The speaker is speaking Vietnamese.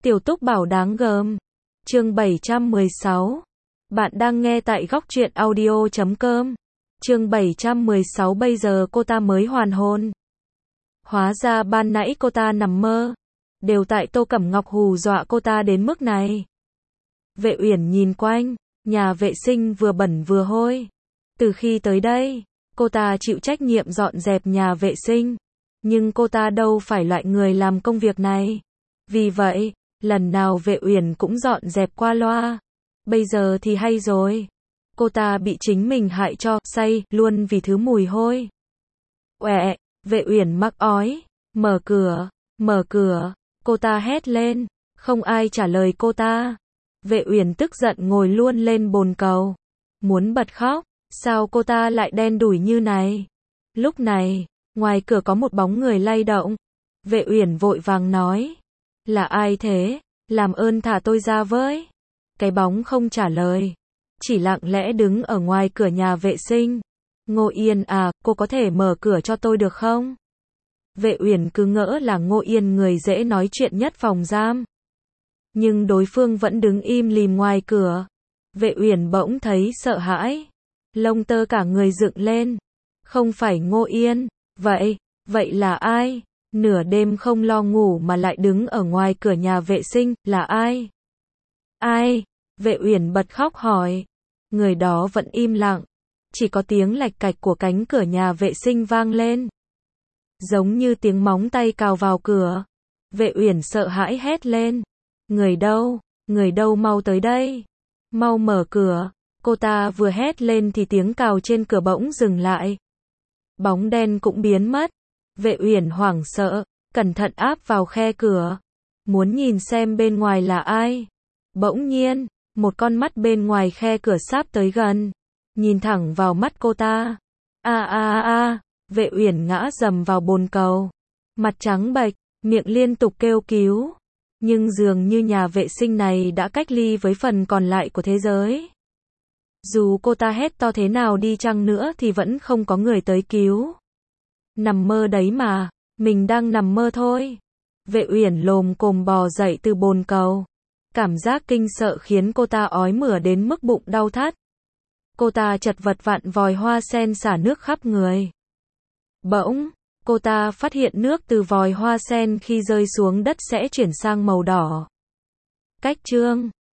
Tiểu Túc bảo đáng gờm. Chương 716. Bạn đang nghe tại góc truyện audio.com. Chương 716. Bây giờ cô ta mới hoàn hồn. Hóa ra ban nãy cô ta nằm mơ. Đều tại Tô Cẩm Ngọc hù dọa cô ta đến mức này. Vệ Uyển nhìn quanh, nhà vệ sinh vừa bẩn vừa hôi. Từ khi tới đây, cô ta chịu trách nhiệm dọn dẹp nhà vệ sinh. Nhưng cô ta đâu phải loại người làm công việc này. Vì vậy, lần nào Vệ Uyển cũng dọn dẹp qua loa. Bây giờ thì hay rồi. Cô ta bị chính mình hại cho say luôn vì thứ mùi hôi. Uệ, Vệ Uyển mắc ói, mở cửa, cô ta hét lên, không ai trả lời cô ta. Vệ Uyển tức giận ngồi luôn lên bồn cầu, muốn bật khóc, sao cô ta lại đen đủi như này? Lúc này, ngoài cửa có một bóng người lay động. Vệ Uyển vội vàng nói, là ai thế? Làm ơn thả tôi ra với. Cái bóng không trả lời, chỉ lặng lẽ đứng ở ngoài cửa nhà vệ sinh. Ngô Yên à, cô có thể mở cửa cho tôi được không? Vệ Uyển cứ ngỡ là Ngô Yên người dễ nói chuyện nhất phòng giam. Nhưng đối phương vẫn đứng im lìm ngoài cửa. Vệ Uyển bỗng thấy sợ hãi. Lông tơ cả người dựng lên. Không phải Ngô Yên. Vậy là ai? Nửa đêm không lo ngủ mà lại đứng ở ngoài cửa nhà vệ sinh, là ai? Ai? Vệ Uyển bật khóc hỏi. Người đó vẫn im lặng. Chỉ có tiếng lạch cạch của cánh cửa nhà vệ sinh vang lên. Giống như tiếng móng tay cào vào cửa. Vệ Uyển sợ hãi hét lên. Người đâu? Người đâu mau tới đây. Mau mở cửa. Cô ta vừa hét lên thì tiếng cào trên cửa bỗng dừng lại. Bóng đen cũng biến mất. Vệ Uyển hoảng sợ, cẩn thận áp vào khe cửa. Muốn nhìn xem bên ngoài là ai. Bỗng nhiên, một con mắt bên ngoài khe cửa sáp tới gần. Nhìn thẳng vào mắt cô ta. Vệ Uyển ngã dầm vào bồn cầu. Mặt trắng bệch, miệng liên tục kêu cứu. Nhưng dường như nhà vệ sinh này đã cách ly với phần còn lại của thế giới. Dù cô ta hét to thế nào đi chăng nữa thì vẫn không có người tới cứu. Nằm mơ đấy mà, mình đang nằm mơ thôi. Vệ Uyển lồm cồm bò dậy từ bồn cầu. Cảm giác kinh sợ khiến cô ta ói mửa đến mức bụng đau thắt. Cô ta chật vật vặn vòi hoa sen xả nước khắp người. Bỗng, cô ta phát hiện nước từ vòi hoa sen khi rơi xuống đất sẽ chuyển sang màu đỏ. Cách chương